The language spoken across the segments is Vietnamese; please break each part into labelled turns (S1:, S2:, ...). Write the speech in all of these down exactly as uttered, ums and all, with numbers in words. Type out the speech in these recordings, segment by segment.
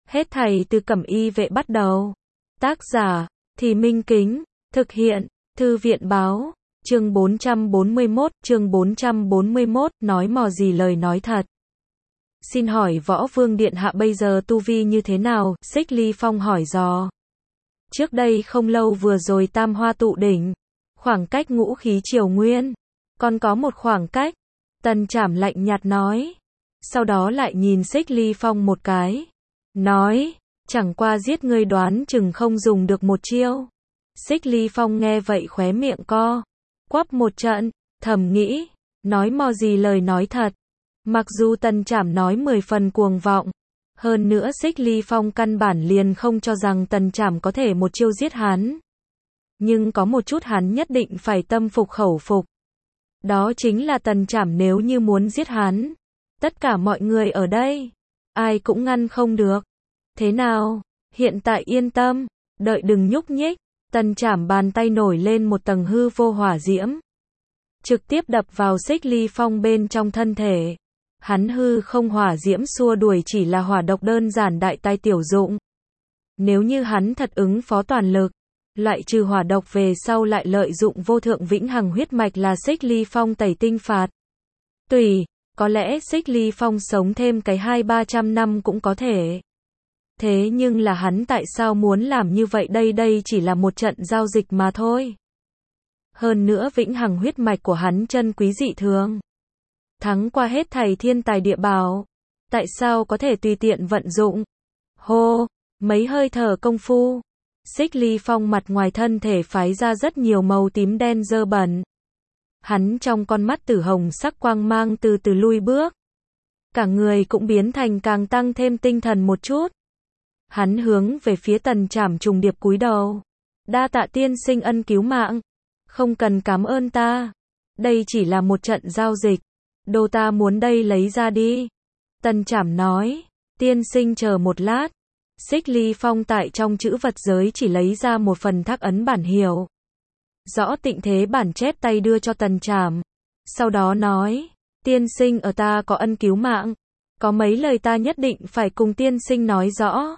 S1: Hết thảy từ Cẩm Y Vệ bắt đầu. Tác giả, Thì Minh Kính, thực hiện, Thư viện báo, chương bốn trăm bốn mươi mốt, chương bốn trăm bốn mươi mốt, nói mò gì lời nói thật. Xin hỏi Võ Vương Điện Hạ bây giờ tu vi như thế nào? Xích Ly Phong hỏi dò. Trước đây không lâu vừa rồi tam hoa tụ đỉnh, khoảng cách ngũ khí triều nguyên, còn có một khoảng cách. Tần Trảm lạnh nhạt nói. Sau đó lại nhìn Xích Ly Phong một cái. Nói, chẳng qua giết ngươi đoán chừng không dùng được một chiêu. Xích Ly Phong nghe vậy khóe miệng co quắp một trận, thầm nghĩ, nói mò gì lời nói thật. Mặc dù Tần Trảm nói mười phần cuồng vọng, hơn nữa Xích Ly Phong căn bản liền không cho rằng Tần Trảm có thể một chiêu giết hắn. Nhưng có một chút hắn nhất định phải tâm phục khẩu phục. Đó chính là Tần Trảm nếu như muốn giết hắn, tất cả mọi người ở đây, ai cũng ngăn không được. Thế nào, hiện tại yên tâm, đợi đừng nhúc nhích. Tần Trảm bàn tay nổi lên một tầng hư vô hỏa diễm, trực tiếp đập vào Xích Ly Phong bên trong thân thể. Hắn hư không hỏa diễm xua đuổi chỉ là hỏa độc đơn giản đại tai tiểu dụng. Nếu như hắn thật ứng phó toàn lực, loại trừ hỏa độc về sau lại lợi dụng vô thượng vĩnh hằng huyết mạch là Xích Ly Phong tẩy tinh phạt. Tùy, có lẽ Xích Ly Phong sống thêm cái hai ba trăm năm cũng có thể. Thế nhưng là hắn tại sao muốn làm như vậy đây? Đây chỉ là một trận giao dịch mà thôi. Hơn nữa vĩnh hằng huyết mạch của hắn chân quý dị thường, thắng qua hết thảy thiên tài địa bảo, tại sao có thể tùy tiện vận dụng? Hô, mấy hơi thở công phu, Xích Ly Phong mặt ngoài thân thể phái ra rất nhiều màu tím đen dơ bẩn. Hắn trong con mắt tử hồng sắc quang mang từ từ lui bước, cả người cũng biến thành càng tăng thêm tinh thần một chút. Hắn hướng về phía Tần Trảm trùng điệp cúi đầu. Đa tạ tiên sinh ân cứu mạng. Không cần cảm ơn ta. Đây chỉ là một trận giao dịch. Đồ ta muốn đây lấy ra đi. Tần Trảm nói. Tiên sinh chờ một lát. Xích Ly Phong tại trong chữ vật giới chỉ lấy ra một phần thác ấn bản hiệu. Rõ tịnh thế bản chép tay đưa cho Tần Trảm. Sau đó nói. Tiên sinh ở ta có ân cứu mạng. Có mấy lời ta nhất định phải cùng tiên sinh nói rõ.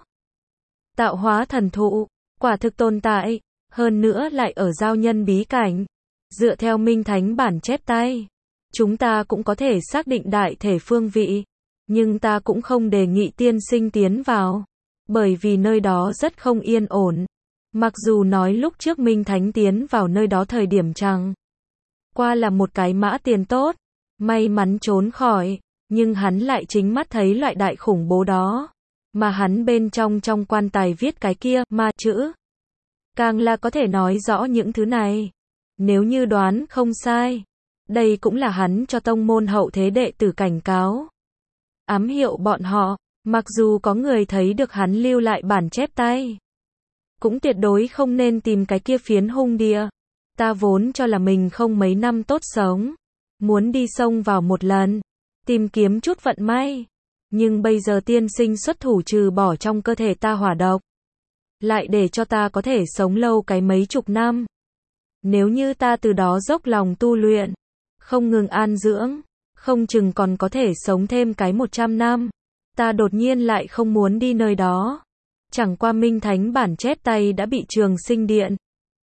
S1: Tạo hóa thần thụ, quả thực tồn tại, hơn nữa lại ở giao nhân bí cảnh. Dựa theo Minh Thánh bản chép tay, chúng ta cũng có thể xác định đại thể phương vị, nhưng ta cũng không đề nghị tiên sinh tiến vào, bởi vì nơi đó rất không yên ổn. Mặc dù nói lúc trước Minh Thánh tiến vào nơi đó thời điểm chẳng qua là một cái mã tiền tốt, may mắn trốn khỏi, nhưng hắn lại chính mắt thấy loại đại khủng bố đó. Mà hắn bên trong trong quan tài viết cái kia, ma chữ. Càng là có thể nói rõ những thứ này. Nếu như đoán không sai, đây cũng là hắn cho tông môn hậu thế đệ tử cảnh cáo. Ám hiệu bọn họ, mặc dù có người thấy được hắn lưu lại bản chép tay, cũng tuyệt đối không nên tìm cái kia phiến hung địa. Ta vốn cho là mình không mấy năm tốt sống, muốn đi xông vào một lần, tìm kiếm chút vận may. Nhưng bây giờ tiên sinh xuất thủ trừ bỏ trong cơ thể ta hỏa độc, lại để cho ta có thể sống lâu cái mấy chục năm. Nếu như ta từ đó dốc lòng tu luyện, không ngừng an dưỡng, không chừng còn có thể sống thêm cái một trăm năm. Ta đột nhiên lại không muốn đi nơi đó. Chẳng qua Minh Thánh bản chép tay đã bị Trường Sinh Điện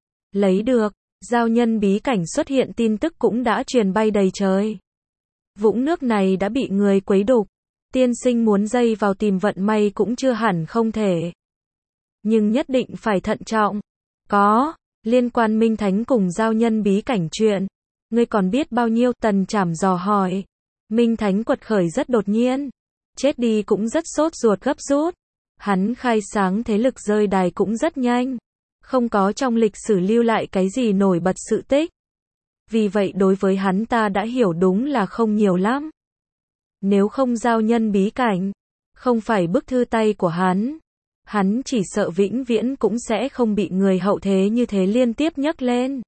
S1: lấy được, giao nhân bí cảnh xuất hiện tin tức cũng đã truyền bay đầy trời. Vũng nước này đã bị người quấy đục. Tiên sinh muốn dây vào tìm vận may cũng chưa hẳn không thể. Nhưng nhất định phải thận trọng. Có, liên quan Minh Thánh cùng giao nhân bí cảnh chuyện. Ngươi còn biết bao nhiêu? Tần Trảm dò hỏi. Minh Thánh quật khởi rất đột nhiên. Chết đi cũng rất sốt ruột gấp rút. Hắn khai sáng thế lực rơi đài cũng rất nhanh. Không có trong lịch sử lưu lại cái gì nổi bật sự tích. Vì vậy đối với hắn ta đã hiểu đúng là không nhiều lắm. Nếu không giao nhân bí cảnh, không phải bức thư tay của hắn, hắn chỉ sợ vĩnh viễn cũng sẽ không bị người hậu thế như thế liên tiếp nhắc lên.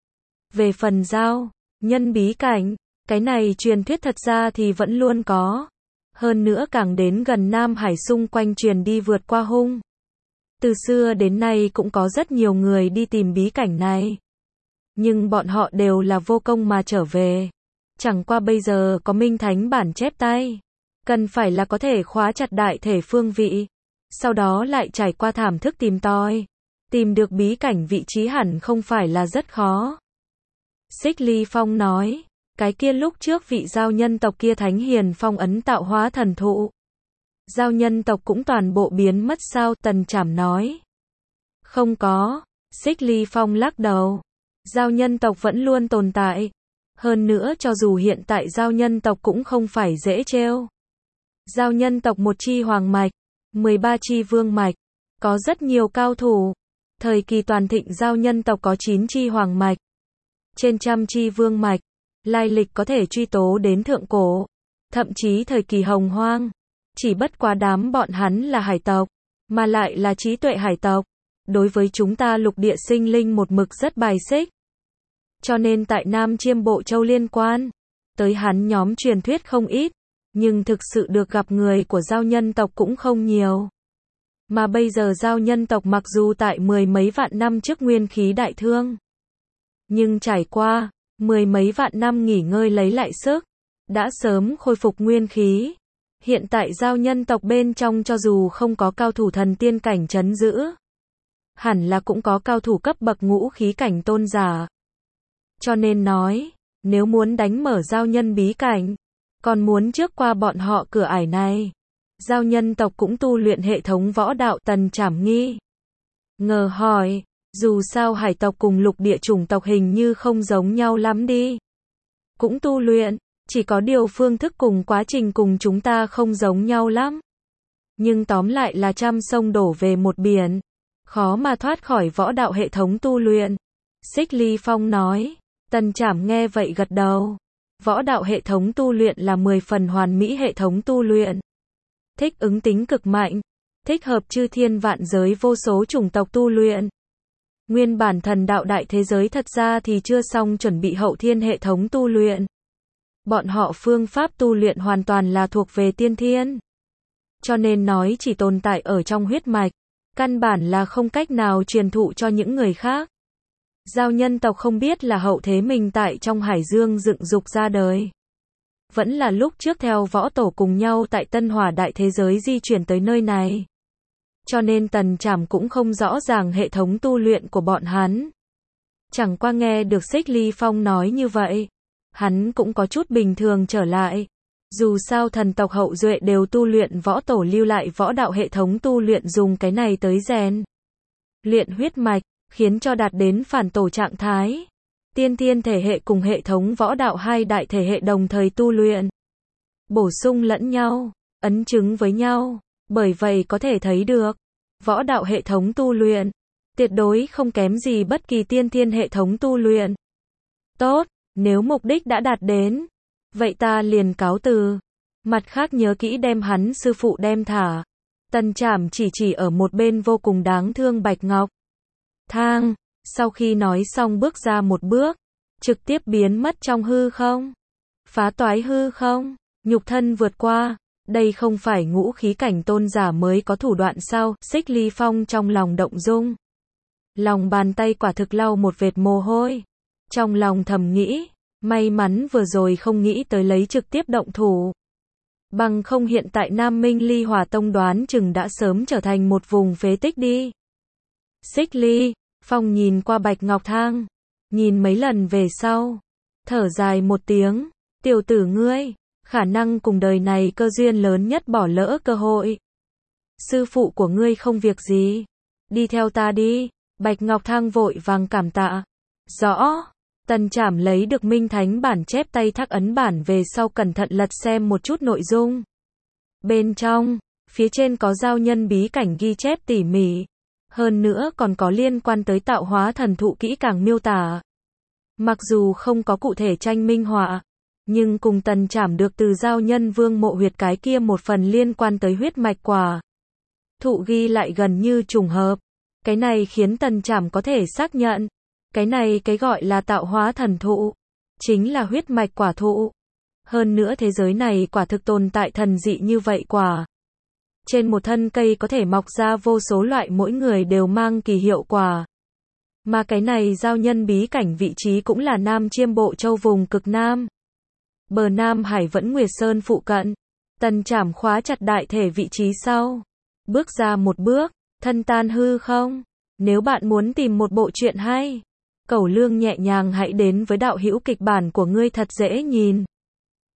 S1: Về phần giao nhân bí cảnh, cái này truyền thuyết thật ra thì vẫn luôn có. Hơn nữa càng đến gần Nam Hải xung quanh truyền đi vượt qua hung. Từ xưa đến nay cũng có rất nhiều người đi tìm bí cảnh này. Nhưng bọn họ đều là vô công mà trở về. Chẳng qua bây giờ có Minh Thánh bản chép tay, cần phải là có thể khóa chặt đại thể phương vị. sau đó lại trải qua thảm thức tìm tòi. Tìm được bí cảnh vị trí hẳn không phải là rất khó. Xích Ly Phong nói, cái kia lúc trước vị giao nhân tộc kia thánh hiền phong ấn tạo hóa thần thụ. Giao nhân tộc cũng toàn bộ biến mất sao? Tần Trảm nói. Không có, Xích Ly Phong lắc đầu. Giao nhân tộc vẫn luôn tồn tại. Hơn nữa cho dù hiện tại giao nhân tộc cũng không phải dễ trêu. Giao nhân tộc một chi hoàng mạch, mười ba chi vương mạch, có rất nhiều cao thủ. Thời kỳ toàn thịnh giao nhân tộc có chín chi hoàng mạch, trên trăm chi vương mạch, lai lịch có thể truy tố đến thượng cổ, thậm chí thời kỳ hồng hoang. Chỉ bất quá đám bọn hắn là hải tộc, mà lại là trí tuệ hải tộc. Đối với chúng ta lục địa sinh linh một mực rất bài xích. Cho nên tại Nam Chiêm Bộ Châu liên quan tới hắn nhóm truyền thuyết không ít, nhưng thực sự được gặp người của giao nhân tộc cũng không nhiều. Mà bây giờ giao nhân tộc mặc dù tại mười mấy vạn năm trước nguyên khí đại thương, nhưng trải qua mười mấy vạn năm nghỉ ngơi lấy lại sức, đã sớm khôi phục nguyên khí. Hiện tại giao nhân tộc bên trong cho dù không có cao thủ thần tiên cảnh trấn giữ, hẳn là cũng có cao thủ cấp bậc ngũ khí cảnh tôn giả. Cho nên nói, nếu muốn đánh mở giao nhân bí cảnh, còn muốn trước qua bọn họ cửa ải này. Giao nhân tộc cũng tu luyện hệ thống võ đạo. Tần Trảm nghi ngờ hỏi, dù sao hải tộc cùng lục địa chủng tộc hình như không giống nhau lắm đi. Cũng tu luyện, chỉ có điều phương thức cùng quá trình cùng chúng ta không giống nhau lắm. Nhưng tóm lại là trăm sông đổ về một biển, khó mà thoát khỏi võ đạo hệ thống tu luyện. Xích Ly Phong nói. Tần Trảm nghe vậy gật đầu. Võ đạo hệ thống tu luyện là mười phần hoàn mỹ hệ thống tu luyện. Thích ứng tính cực mạnh, thích hợp chư thiên vạn giới vô số chủng tộc tu luyện. Nguyên bản thần đạo đại thế giới thật ra thì chưa xong chuẩn bị hậu thiên hệ thống tu luyện. Bọn họ phương pháp tu luyện hoàn toàn là thuộc về tiên thiên. Cho nên nói chỉ tồn tại ở trong huyết mạch, căn bản là không cách nào truyền thụ cho những người khác. Giao nhân tộc không biết là hậu thế mình tại trong hải dương dựng dục ra đời. Vẫn là lúc trước theo võ tổ cùng nhau tại Tân Hỏa đại thế giới di chuyển tới nơi này. Cho nên Tần Trảm cũng không rõ ràng hệ thống tu luyện của bọn hắn. Chẳng qua nghe được Xích Ly Phong nói như vậy, hắn cũng có chút bình thường trở lại. Dù sao thần tộc hậu duệ đều tu luyện võ tổ lưu lại võ đạo hệ thống tu luyện dùng cái này tới rèn luyện huyết mạch, khiến cho đạt đến phản tổ trạng thái. Tiên thiên thể hệ cùng hệ thống võ đạo hai đại thể hệ đồng thời tu luyện, bổ sung lẫn nhau, ấn chứng với nhau. Bởi vậy có thể thấy được, võ đạo hệ thống tu luyện tuyệt đối không kém gì bất kỳ tiên thiên hệ thống tu luyện. Tốt, nếu mục đích đã đạt đến, vậy ta liền cáo từ. Mặt khác nhớ kỹ đem hắn sư phụ đem thả. Tần Trảm chỉ chỉ ở một bên vô cùng đáng thương Bạch Ngọc Thang. Sau khi nói xong bước ra một bước, trực tiếp biến mất trong hư không. Phá toái hư không, nhục thân vượt qua. Đây không phải ngũ khí cảnh tôn giả mới có thủ đoạn sao? Xích Ly Phong trong lòng động dung. Lòng bàn tay quả thực lau một vệt mồ hôi. Trong lòng thầm nghĩ, may mắn vừa rồi không nghĩ tới lấy trực tiếp động thủ. Bằng không hiện tại Nam Minh Ly Hỏa Tông đoán chừng đã sớm trở thành một vùng phế tích đi. Xích Ly Phong nhìn qua Bạch Ngọc Thang, nhìn mấy lần về sau, thở dài một tiếng, tiểu tử ngươi, khả năng cùng đời này cơ duyên lớn nhất bỏ lỡ cơ hội. Sư phụ của ngươi không việc gì, đi theo ta đi. Bạch Ngọc Thang vội vàng cảm tạ. Rõ. Tần Trảm lấy được Minh Thánh bản chép tay thác ấn bản về sau cẩn thận lật xem một chút nội dung. Bên trong, phía trên có giao nhân bí cảnh ghi chép tỉ mỉ. Hơn nữa còn có liên quan tới tạo hóa thần thụ kỹ càng miêu tả. Mặc dù không có cụ thể tranh minh họa, nhưng cùng Tần Trảm được từ giao nhân vương mộ huyệt cái kia một phần liên quan tới huyết mạch quả thụ ghi lại gần như trùng hợp. Cái này khiến Tần Trảm có thể xác nhận, cái này cái gọi là tạo hóa thần thụ, chính là huyết mạch quả thụ. Hơn nữa thế giới này quả thực tồn tại thần dị như vậy quả. Trên một thân cây có thể mọc ra vô số loại, mỗi người đều mang kỳ hiệu quả. Mà cái này giao nhân bí cảnh vị trí cũng là Nam Chiêm Bộ Châu vùng cực Nam. Bờ Nam Hải vẫn Nguyệt Sơn phụ cận. Tần Trảm khóa chặt đại thể vị trí sau. bước ra một bước, thân tan hư không? Nếu bạn muốn tìm một bộ truyện hay, Cẩu Lương nhẹ nhàng hãy đến với đạo hữu kịch bản của ngươi thật dễ nhìn.